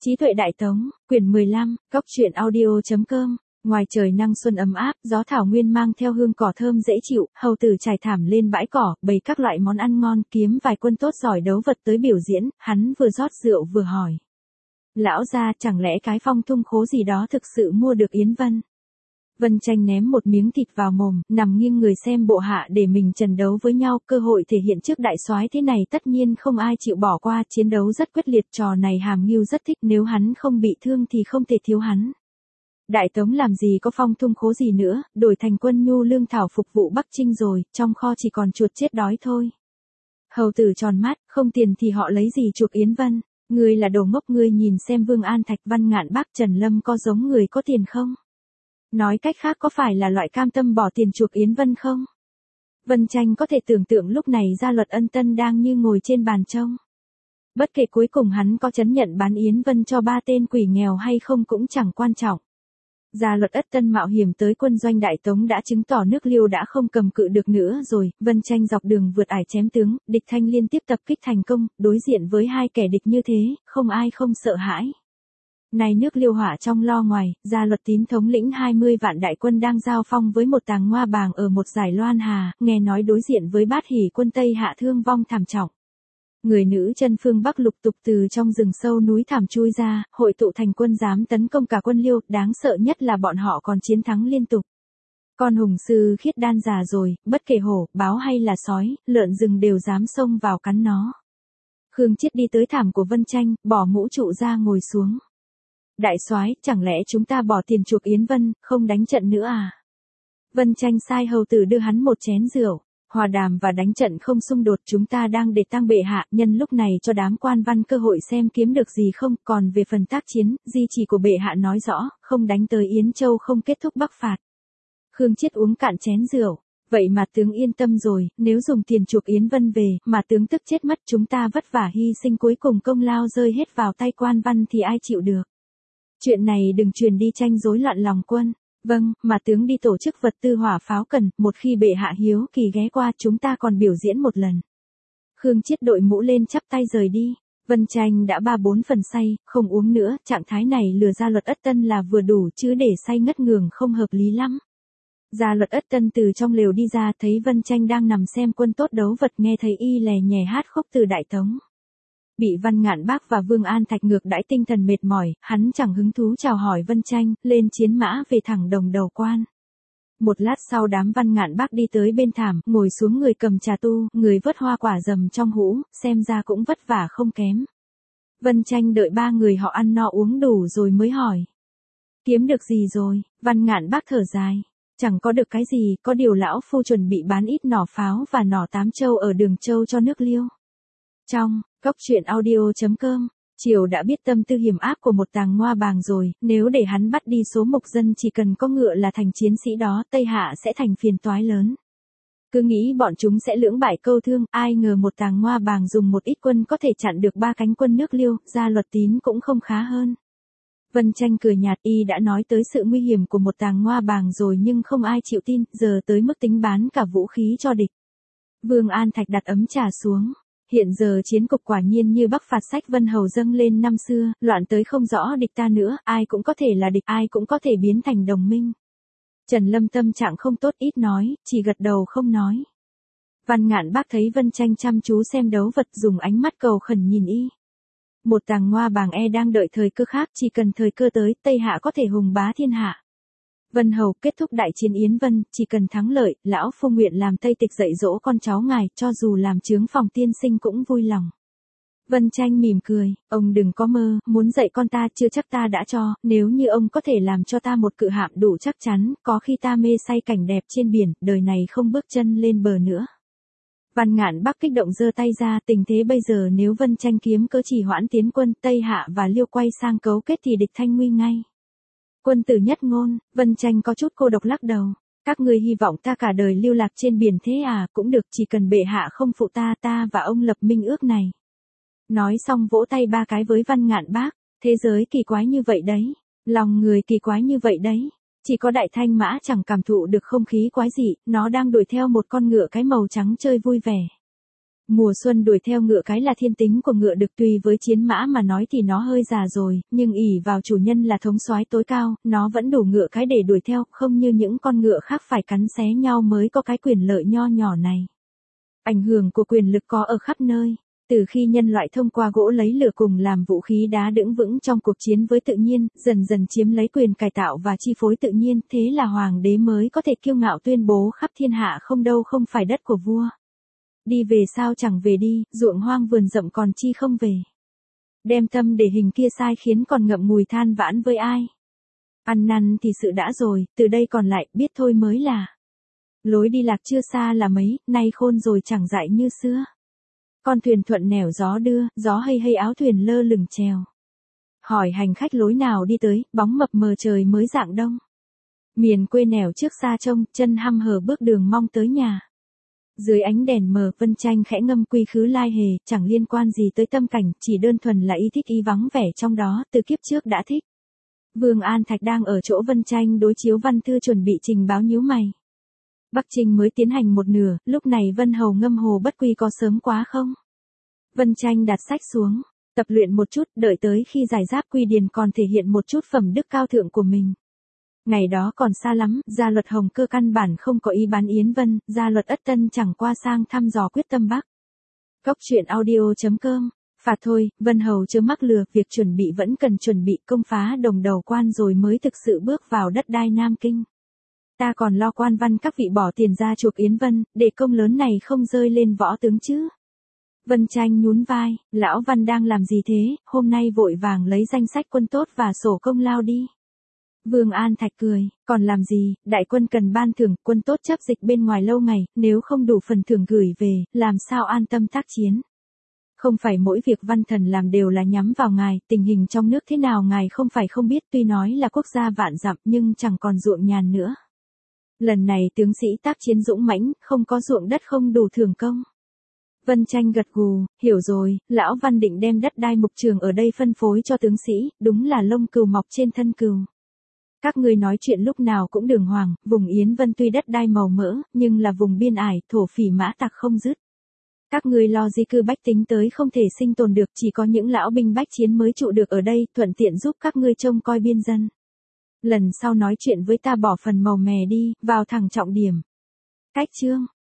Trí tuệ Đại Tống, quyển 15, góc truyện audio.com. Ngoài trời năng xuân ấm áp, gió thảo nguyên mang theo hương cỏ thơm dễ chịu, hầu tử trải thảm lên bãi cỏ, bày các loại món ăn ngon, kiếm vài quân tốt giỏi đấu vật tới biểu diễn, hắn vừa rót rượu vừa hỏi. Lão gia, chẳng lẽ cái Phong Thung Khố gì đó thực sự mua được Yến Vân? Vân Tranh ném một miếng thịt vào mồm, nằm nghiêng người xem bộ hạ để mình trần đấu với nhau, cơ hội thể hiện trước đại soái thế này tất nhiên không ai chịu bỏ qua, chiến đấu rất quyết liệt, trò này Hàm Ngưu rất thích, nếu hắn không bị thương thì không thể thiếu hắn. Đại Tống làm gì có Phong Thung Khố gì nữa, đổi thành quân nhu lương thảo phục vụ Bắc Trinh rồi, trong kho chỉ còn chuột chết đói thôi. Hầu tử tròn mắt, không tiền thì họ lấy gì chuộc Yến Vân, ngươi là đồ ngốc, ngươi nhìn xem Vương An Thạch, Văn Ngạn Bác, Trần Lâm có giống người có tiền không? Nói cách khác có phải là loại cam tâm bỏ tiền chuộc Yến Vân không? Vân Tranh có thể tưởng tượng lúc này Gia Luật Ân Tân đang như ngồi trên bàn trông. Bất kể cuối cùng hắn có trấn nhận bán Yến Vân cho 3 tên quỷ nghèo hay không cũng chẳng quan trọng. Gia Luật Ân Tân mạo hiểm tới quân doanh Đại Tống đã chứng tỏ nước Liêu đã không cầm cự được nữa rồi, Vân Tranh dọc đường vượt ải chém tướng, địch Thanh liên tiếp tập kích thành công, đối diện với hai kẻ địch như thế, không ai không sợ hãi. Này nước Liêu hỏa trong lo ngoài, Gia Luật Tín thống lĩnh 20 vạn đại quân đang giao phong với một tàng ngoa bàng ở một dải Loan Hà, nghe nói đối diện với Bát Hỷ quân Tây Hạ thương vong thảm trọng. Người nữ chân phương Bắc lục tục từ trong rừng sâu núi thảm chui ra, hội tụ thành quân dám tấn công cả quân Liêu, đáng sợ nhất là bọn họ còn chiến thắng liên tục. Con hùng sư khiết đan già rồi, bất kể hổ, báo hay là sói, lợn rừng đều dám xông vào cắn nó. Khương Chiết đi tới thảm của Vân Tranh, bỏ mũ trụ ra ngồi xuống. Đại soái, chẳng lẽ chúng ta bỏ tiền chuộc Yến Vân, không đánh trận nữa à? Vân Tranh sai hầu tử đưa hắn một chén rượu. Hòa đàm và đánh trận không xung đột, chúng ta đang để tăng bệ hạ, nhân lúc này cho đám quan văn cơ hội xem kiếm được gì không, còn về phần tác chiến, di chỉ của bệ hạ nói rõ, không đánh tới Yến Châu không kết thúc bắc phạt. Khương Chiết uống cạn chén rượu, vậy mà tướng yên tâm rồi, nếu dùng tiền chuộc Yến Vân về, mà tướng tức chết mất, chúng ta vất vả hy sinh cuối cùng công lao rơi hết vào tay quan văn thì ai chịu được. Chuyện này đừng truyền đi Tranh rối loạn lòng quân. Vâng, mà tướng đi tổ chức vật tư hỏa pháo cần, một khi bệ hạ hiếu kỳ ghé qua chúng ta còn biểu diễn một lần. Khương Chiết đội mũ lên chắp tay rời đi. Vân Tranh đã 3-4 phần say, không uống nữa, trạng thái này lừa Gia Luật Ân Tân là vừa đủ chứ để say ngất ngường không hợp lý lắm. Gia Luật Ân Tân từ trong lều đi ra thấy Vân Tranh đang nằm xem quân tốt đấu vật, nghe thấy y lè nhè hát khúc từ Đại Tống. Bị Văn Ngạn Bác và Vương An Thạch ngược đãi tinh thần mệt mỏi, hắn chẳng hứng thú chào hỏi Vân Tranh, lên chiến mã về thẳng Đồng Đầu Quan. Một lát sau đám Văn Ngạn Bác đi tới bên thảm, ngồi xuống, người cầm trà tu, người vớt hoa quả dầm trong hũ, xem ra cũng vất vả không kém. Vân Tranh đợi 3 người họ ăn no uống đủ rồi mới hỏi. Kiếm được gì rồi? Văn Ngạn Bác thở dài. Chẳng có được cái gì, có điều lão phu chuẩn bị bán ít nỏ pháo và nỏ Tám Châu ở Đường Châu cho nước Liêu. Trong góc truyện audio.com, Triều đã biết tâm tư hiểm ác của một tàng ngoa bàng rồi, nếu để hắn bắt đi số mục dân chỉ cần có ngựa là thành chiến sĩ đó, Tây Hạ sẽ thành phiền toái lớn. Cứ nghĩ bọn chúng sẽ lưỡng bại câu thương, ai ngờ một tàng ngoa bàng dùng một ít quân có thể chặn được 3 cánh quân nước Liêu, Gia Luật Tín cũng không khá hơn. Vân Tranh cười nhạt, y đã nói tới sự nguy hiểm của một tàng ngoa bàng rồi nhưng không ai chịu tin, giờ tới mức tính bán cả vũ khí cho địch. Vương An Thạch đặt ấm trà xuống. Hiện giờ chiến cục quả nhiên như Bắc phạt sách Vân Hầu dâng lên năm xưa, loạn tới không rõ địch ta nữa, ai cũng có thể là địch, ai cũng có thể biến thành đồng minh. Trần Lâm tâm trạng không tốt, ít nói, chỉ gật đầu không nói. Văn Ngạn Bác thấy Vân Tranh chăm chú xem đấu vật, dùng ánh mắt cầu khẩn nhìn y. Một tàng ngoa bàng đang đợi thời cơ khác, chỉ cần thời cơ tới, Tây Hạ có thể hùng bá thiên hạ. Vân Hầu, kết thúc đại chiến Yến Vân, chỉ cần thắng lợi, lão phu nguyện làm Tây Tịch dạy dỗ con cháu ngài, cho dù làm chướng phòng tiên sinh cũng vui lòng. Vân Tranh mỉm cười, ông đừng có mơ, muốn dạy con ta chưa chắc ta đã cho, nếu như ông có thể làm cho ta một cự hạm đủ chắc chắn, có khi ta mê say cảnh đẹp trên biển, đời này không bước chân lên bờ nữa. Văn Ngạn Bác kích động giơ tay ra, tình thế bây giờ nếu Vân Tranh kiếm cớ trì hoãn tiến quân, Tây Hạ và Liêu quay sang cấu kết thì địch Thanh nguy ngay. Quân tử nhất ngôn, Vân Tranh có chút cô độc lắc đầu. Các ngươi hy vọng ta cả đời lưu lạc trên biển thế à, cũng được, chỉ cần bệ hạ không phụ ta, ta và ông lập minh ước này. Nói xong vỗ tay 3 cái với Văn Ngạn Bác, thế giới kỳ quái như vậy đấy, lòng người kỳ quái như vậy đấy. Chỉ có Đại Thanh Mã chẳng cảm thụ được không khí quái dị, nó đang đuổi theo một con ngựa cái màu trắng chơi vui vẻ. Mùa xuân đuổi theo ngựa cái là thiên tính của ngựa đực, tùy với chiến mã mà nói thì nó hơi già rồi, nhưng ỷ vào chủ nhân là thống soái tối cao, nó vẫn đủ ngựa cái để đuổi theo, không như những con ngựa khác phải cắn xé nhau mới có cái quyền lợi nho nhỏ này. Ảnh hưởng của quyền lực có ở khắp nơi. Từ khi nhân loại thông qua gỗ lấy lửa cùng làm vũ khí đá đứng vững trong cuộc chiến với tự nhiên, dần dần chiếm lấy quyền cải tạo và chi phối tự nhiên, thế là hoàng đế mới có thể kiêu ngạo tuyên bố khắp thiên hạ không đâu không phải đất của vua. Đi về sao chẳng về đi, ruộng hoang vườn rậm còn chi không về. Đem tâm để hình kia sai khiến còn ngậm ngùi than vãn với ai. Ăn năn thì sự đã rồi, từ đây còn lại, biết thôi mới là. Lối đi lạc chưa xa là mấy, nay khôn rồi chẳng dại như xưa. Con thuyền thuận nẻo gió đưa, gió hay hay áo thuyền lơ lửng chèo. Hỏi hành khách lối nào đi tới, bóng mập mờ trời mới rạng đông. Miền quê nẻo trước xa trông, chân hăm hở bước đường mong tới nhà. Dưới ánh đèn mờ, Vân Tranh khẽ ngâm quy khứ lai hề, chẳng liên quan gì tới tâm cảnh, chỉ đơn thuần là y thích y vắng vẻ trong đó, từ kiếp trước đã thích. Vương An Thạch đang ở chỗ Vân Tranh đối chiếu văn thư chuẩn bị trình báo nhíu mày. Bắc Trinh mới tiến hành một nửa, lúc này Vân Hầu ngâm hồ bất quy có sớm quá không? Vân Tranh đặt sách xuống, tập luyện một chút, đợi tới khi giải giáp quy điền còn thể hiện một chút phẩm đức cao thượng của mình. Ngày đó còn xa lắm, gia luật Hồng Cơ căn bản không có ý bán Yến Vân, gia luật Ất Tân chẳng qua sang thăm dò quyết tâm Bắc. Cốc truyện audio.com. Phạt thôi, Vân Hầu chớ mắc lừa, việc chuẩn bị vẫn cần chuẩn bị, công phá Đồng Đầu quan rồi mới thực sự bước vào đất đai Nam Kinh. Ta còn lo quan văn các vị bỏ tiền ra chuộc Yến Vân, để công lớn này không rơi lên võ tướng chứ. Vân Tranh nhún vai, lão Văn đang làm gì thế, hôm nay vội vàng lấy danh sách quân tốt và sổ công lao đi. Vương An Thạch cười, còn làm gì, đại quân cần ban thưởng, quân tốt chấp dịch bên ngoài lâu ngày, nếu không đủ phần thưởng gửi về, làm sao an tâm tác chiến. Không phải mỗi việc văn thần làm đều là nhắm vào ngài, tình hình trong nước thế nào ngài không phải không biết, tuy nói là quốc gia vạn dặm nhưng chẳng còn ruộng nhàn nữa. Lần này tướng sĩ tác chiến dũng mãnh, không có ruộng đất không đủ thưởng công. Vân Tranh gật gù, hiểu rồi, lão Văn định đem đất đai mục trường ở đây phân phối cho tướng sĩ, đúng là lông cừu mọc trên thân cừu. Các ngươi nói chuyện lúc nào cũng đường hoàng, vùng Yến Vân tuy đất đai màu mỡ, nhưng là vùng biên ải, thổ phỉ mã tặc không dứt. Các ngươi lo di cư bách tính tới không thể sinh tồn được, chỉ có những lão binh bách chiến mới trụ được ở đây, thuận tiện giúp các ngươi trông coi biên dân. Lần sau nói chuyện với ta bỏ phần màu mè đi, vào thẳng trọng điểm. Cách chương.